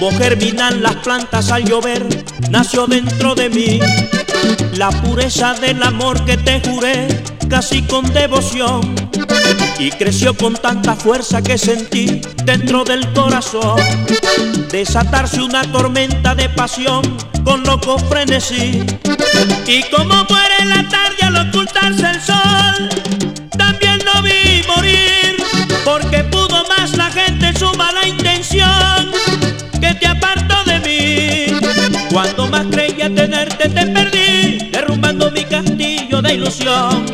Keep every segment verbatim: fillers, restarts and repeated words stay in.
Como germinan las plantas al llover, nació dentro de mí la pureza del amor que te juré casi con devoción, y creció con tanta fuerza que sentí dentro del corazón desatarse una tormenta de pasión con loco frenesí. Y como muere la tarde al ocultarse el sol, también lo vi morir, porque pudo más la gente su mala intención que te apartó de mí. Cuando más creía tenerte te perdí, derrumbando mi castillo de ilusión.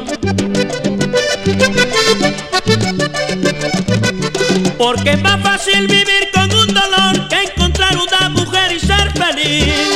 Porque es más fácil vivir con un dolor que encontrar una mujer y ser feliz.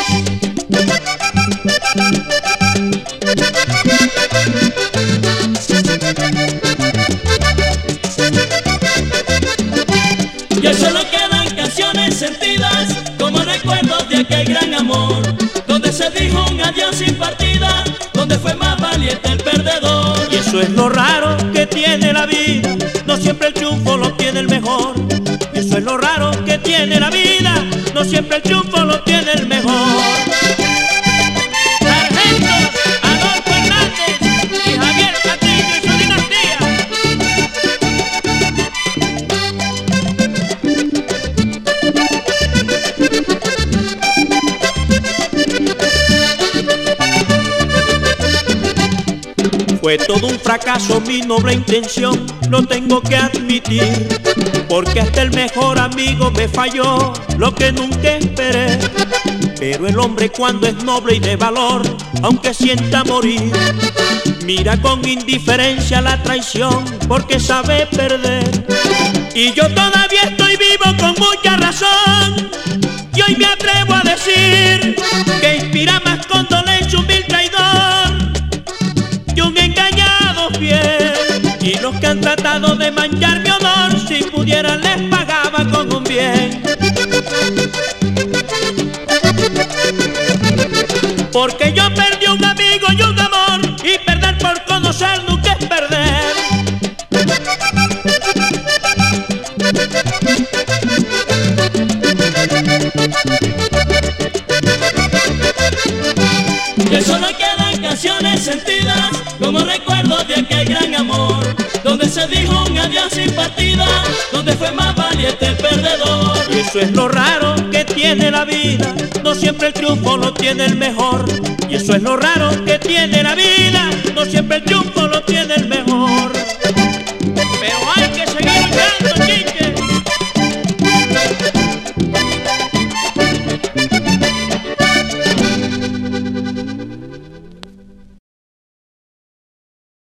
Ya solo quedan canciones sentidas como recuerdos de aquel gran amor, donde se dijo un adiós sin partida, donde fue más valiente el perdedor. Y eso es lo raro que tiene la vida, no siempre el triunfo lo tiene el mejor. Y eso es lo raro que tiene la vida, no siempre el triunfo lo tiene el mejor. Sargentos Adolfo Hernández y Javier Castillo y su dinastía. Fue todo un fracaso mi noble intención, lo tengo que admitir, porque hasta el mejor amigo me falló, lo que nunca esperé. Pero el hombre cuando es noble y de valor, aunque sienta morir, mira con indiferencia la traición, porque sabe perder. Y yo todavía estoy vivo con mucha razón, y hoy me atrevo a decir que inspira más condolencia un vil traidor y un engañado fiel. Y los que han tratado de manchar mi honor, si pudieran les pagaba con un bien. Porque yo perdí un amigo y un amor, y perder por conocer nunca es perder. Ya solo quedan canciones sentidas como recuerdos de aquel gran amor, donde se dijo un adiós sin partida, donde fue más valiente el perdedor. Y eso es lo raro que tiene la vida, no siempre el triunfo lo tiene el mejor. Y eso es lo raro que tiene la vida, no siempre el triunfo lo tiene el mejor.